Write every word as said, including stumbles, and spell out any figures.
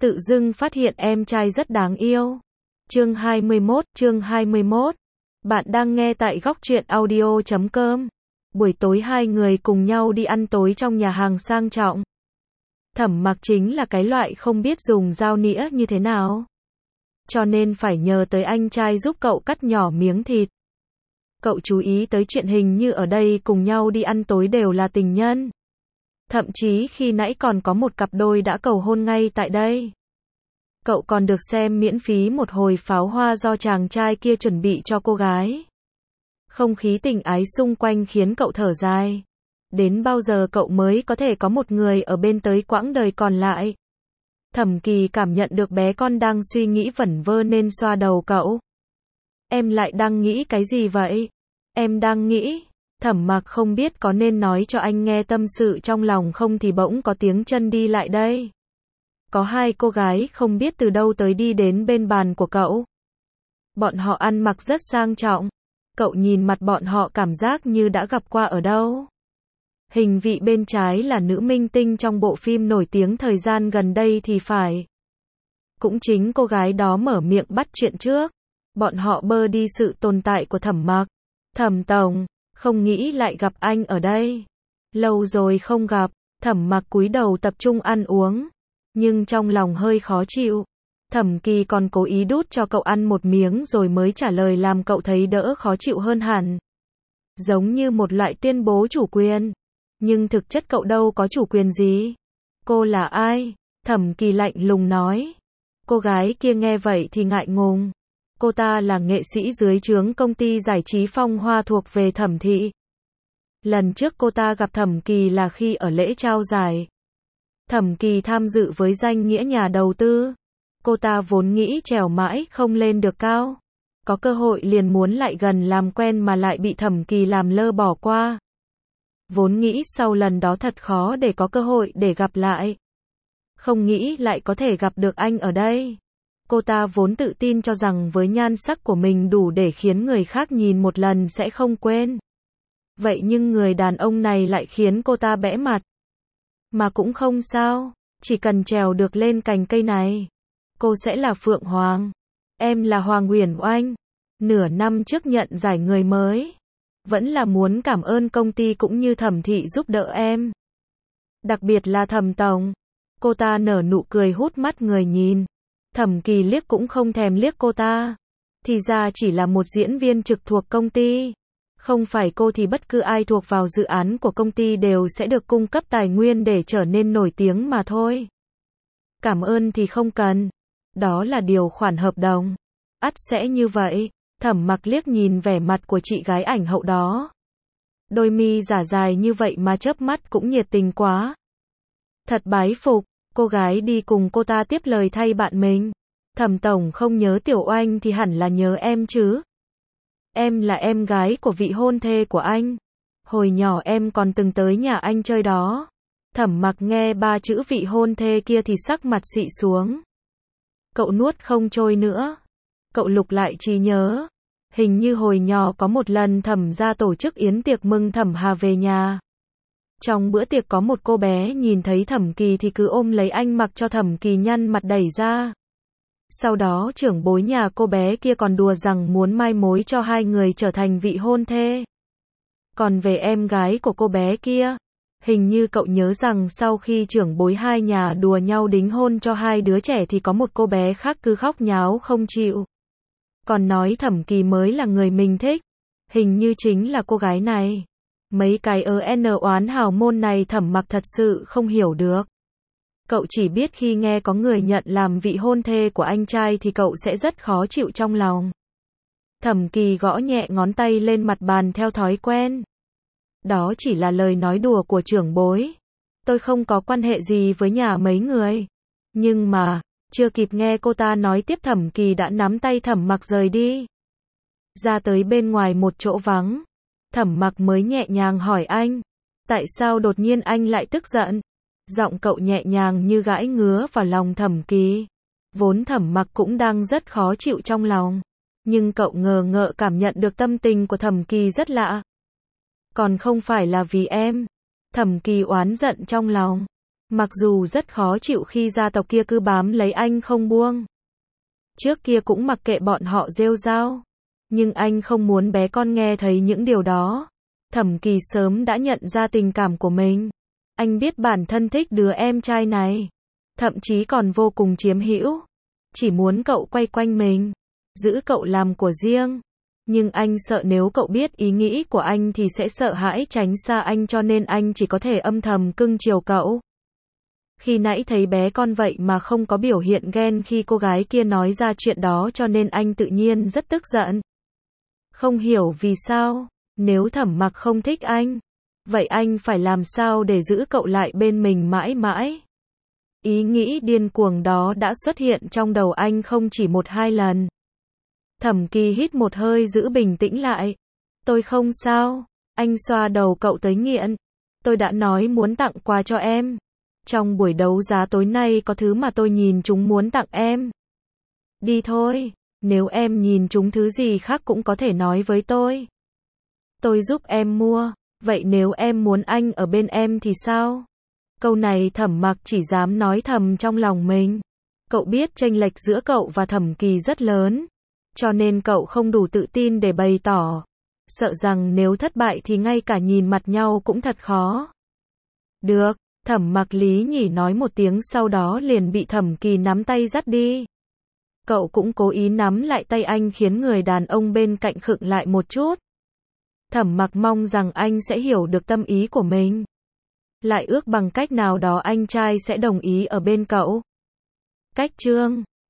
Tự dưng phát hiện em trai rất đáng yêu. Chương hai mươi mốt, chương hai mươi mốt. Bạn đang nghe tại góc truyện audio chấm com. Buổi tối hai người cùng nhau đi ăn tối trong nhà hàng sang trọng. Thẩm Mặc chính là cái loại không biết dùng dao nĩa như thế nào, cho nên phải nhờ tới anh trai giúp cậu cắt nhỏ miếng thịt. Cậu chú ý tới chuyện hình như ở đây cùng nhau đi ăn tối đều là tình nhân. Thậm chí khi nãy còn có một cặp đôi đã cầu hôn ngay tại đây. Cậu còn được xem miễn phí một hồi pháo hoa do chàng trai kia chuẩn bị cho cô gái. Không khí tình ái xung quanh khiến cậu thở dài. Đến bao giờ cậu mới có thể có một người ở bên tới quãng đời còn lại? Thẩm Kỳ cảm nhận được bé con đang suy nghĩ vẩn vơ nên xoa đầu cậu. Em lại đang nghĩ cái gì vậy? Em đang nghĩ. Thẩm Mặc không biết có nên nói cho anh nghe tâm sự trong lòng không thì bỗng có tiếng chân đi lại đây. Có hai cô gái không biết từ đâu tới đi đến bên bàn của cậu. Bọn họ ăn mặc rất sang trọng. Cậu nhìn mặt bọn họ cảm giác như đã gặp qua ở đâu. Hình vị bên trái là nữ minh tinh trong bộ phim nổi tiếng thời gian gần đây thì phải. Cũng chính cô gái đó mở miệng bắt chuyện trước. Bọn họ bơ đi sự tồn tại của Thẩm Mặc. Thẩm tổng, không nghĩ lại gặp anh ở đây. Lâu rồi không gặp. Thẩm Mặc cúi đầu tập trung ăn uống, nhưng trong lòng hơi khó chịu. Thẩm Kỳ còn cố ý đút cho cậu ăn một miếng rồi mới trả lời làm cậu thấy đỡ khó chịu hơn hẳn. Giống như một loại tuyên bố chủ quyền. Nhưng thực chất cậu đâu có chủ quyền gì. Cô là ai? Thẩm Kỳ lạnh lùng nói. Cô gái kia nghe vậy thì ngại ngùng. Cô ta là nghệ sĩ dưới trướng công ty giải trí Phong Hoa thuộc về Thẩm thị. Lần trước cô ta gặp Thẩm Kỳ là khi ở lễ trao giải. Thẩm Kỳ tham dự với danh nghĩa nhà đầu tư. Cô ta vốn nghĩ trèo mãi không lên được cao. Có cơ hội liền muốn lại gần làm quen mà lại bị Thẩm Kỳ làm lơ bỏ qua. Vốn nghĩ sau lần đó thật khó để có cơ hội để gặp lại. Không nghĩ lại có thể gặp được anh ở đây. Cô ta vốn tự tin cho rằng với nhan sắc của mình đủ để khiến người khác nhìn một lần sẽ không quên. Vậy nhưng người đàn ông này lại khiến cô ta bẽ mặt. Mà cũng không sao, chỉ cần trèo được lên cành cây này. Cô sẽ là Phượng Hoàng. Em là Hoàng Uyển Oanh. Nửa năm trước nhận giải người mới. Vẫn là muốn cảm ơn công ty cũng như Thẩm thị giúp đỡ em. Đặc biệt là Thẩm tổng. Cô ta nở nụ cười hút mắt người nhìn. Thẩm Kỳ liếc cũng không thèm liếc cô ta. Thì ra chỉ là một diễn viên trực thuộc công ty. Không phải cô thì bất cứ ai thuộc vào dự án của công ty đều sẽ được cung cấp tài nguyên để trở nên nổi tiếng mà thôi. Cảm ơn thì không cần. Đó là điều khoản hợp đồng. Ắt sẽ như vậy. Thẩm Mặc liếc nhìn vẻ mặt của chị gái ảnh hậu đó. Đôi mi giả dài như vậy mà chớp mắt cũng nhiệt tình quá. Thật bái phục. Cô gái đi cùng cô ta tiếp lời thay bạn mình. Thẩm tổng không nhớ Tiểu Oanh thì hẳn là nhớ em chứ. Em là em gái của vị hôn thê của anh. Hồi nhỏ em còn từng tới nhà anh chơi đó. Thẩm Mặc nghe ba chữ vị hôn thê kia thì sắc mặt xị xuống. Cậu nuốt không trôi nữa. Cậu lục lại trí nhớ. Hình như hồi nhỏ có một lần Thẩm gia tổ chức yến tiệc mừng Thẩm Hà về nhà. Trong bữa tiệc có một cô bé nhìn thấy Thẩm Kỳ thì cứ ôm lấy anh mặc cho Thẩm Kỳ nhăn mặt đẩy ra. Sau đó trưởng bối nhà cô bé kia còn đùa rằng muốn mai mối cho hai người trở thành vị hôn thê. Còn về em gái của cô bé kia, hình như cậu nhớ rằng sau khi trưởng bối hai nhà đùa nhau đính hôn cho hai đứa trẻ thì có một cô bé khác cứ khóc nháo không chịu. Còn nói Thẩm Kỳ mới là người mình thích. Hình như chính là cô gái này. Mấy cái ơ en oán hào môn này Thẩm Mặc thật sự không hiểu được. Cậu chỉ biết khi nghe có người nhận làm vị hôn thê của anh trai thì cậu sẽ rất khó chịu trong lòng. Thẩm Kỳ gõ nhẹ ngón tay lên mặt bàn theo thói quen. Đó chỉ là lời nói đùa của trưởng bối. Tôi không có quan hệ gì với nhà mấy người. Nhưng mà, chưa kịp nghe cô ta nói tiếp Thẩm Kỳ đã nắm tay Thẩm Mặc rời đi. Ra tới bên ngoài một chỗ vắng. Thẩm Mặc mới nhẹ nhàng hỏi anh. Tại sao đột nhiên anh lại tức giận? Giọng cậu nhẹ nhàng như gãi ngứa vào lòng Thẩm Kỳ. Vốn Thẩm Mặc cũng đang rất khó chịu trong lòng. Nhưng cậu ngờ ngợ cảm nhận được tâm tình của Thẩm Kỳ rất lạ. Còn không phải là vì em. Thẩm Kỳ oán giận trong lòng. Mặc dù rất khó chịu khi gia tộc kia cứ bám lấy anh không buông. Trước kia cũng mặc kệ bọn họ rêu rao. Nhưng anh không muốn bé con nghe thấy những điều đó. Thẩm Kỳ sớm đã nhận ra tình cảm của mình. Anh biết bản thân thích đứa em trai này. Thậm chí còn vô cùng chiếm hữu. Chỉ muốn cậu quay quanh mình. Giữ cậu làm của riêng. Nhưng anh sợ nếu cậu biết ý nghĩ của anh thì sẽ sợ hãi tránh xa anh, cho nên anh chỉ có thể âm thầm cưng chiều cậu. Khi nãy thấy bé con vậy mà không có biểu hiện ghen khi cô gái kia nói ra chuyện đó, cho nên anh tự nhiên rất tức giận. Không hiểu vì sao, nếu Thẩm Mặc không thích anh, vậy anh phải làm sao để giữ cậu lại bên mình mãi mãi? Ý nghĩ điên cuồng đó đã xuất hiện trong đầu anh không chỉ một hai lần. Thẩm Kỳ hít một hơi giữ bình tĩnh lại. Tôi không sao. Anh xoa đầu cậu tới nghiện. Tôi đã nói muốn tặng quà cho em. Trong buổi đấu giá tối nay có thứ mà tôi nhìn chúng muốn tặng em. Đi thôi. Nếu em nhìn chúng thứ gì khác cũng có thể nói với tôi. Tôi giúp em mua. Vậy nếu em muốn anh ở bên em thì sao? Câu này Thẩm Mặc chỉ dám nói thầm trong lòng mình. Cậu biết chênh lệch giữa cậu và Thẩm Kỳ rất lớn. Cho nên cậu không đủ tự tin để bày tỏ. Sợ rằng nếu thất bại thì ngay cả nhìn mặt nhau cũng thật khó. Được, Thẩm Mặc Lý nhỉ nói một tiếng, sau đó liền bị Thẩm Kỳ nắm tay dắt đi. Cậu cũng cố ý nắm lại tay anh khiến người đàn ông bên cạnh khựng lại một chút. Thẩm Mặc mong rằng anh sẽ hiểu được tâm ý của mình. Lại ước bằng cách nào đó anh trai sẽ đồng ý ở bên cậu. Cách chương